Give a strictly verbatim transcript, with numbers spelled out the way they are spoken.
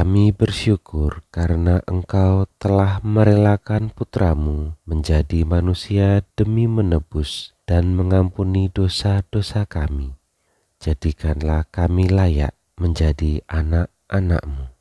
Kami bersyukur karena Engkau telah merelakan putramu menjadi manusia demi menebus dan mengampuni dosa-dosa kami. Jadikanlah kami layak menjadi anak-anak-Mu.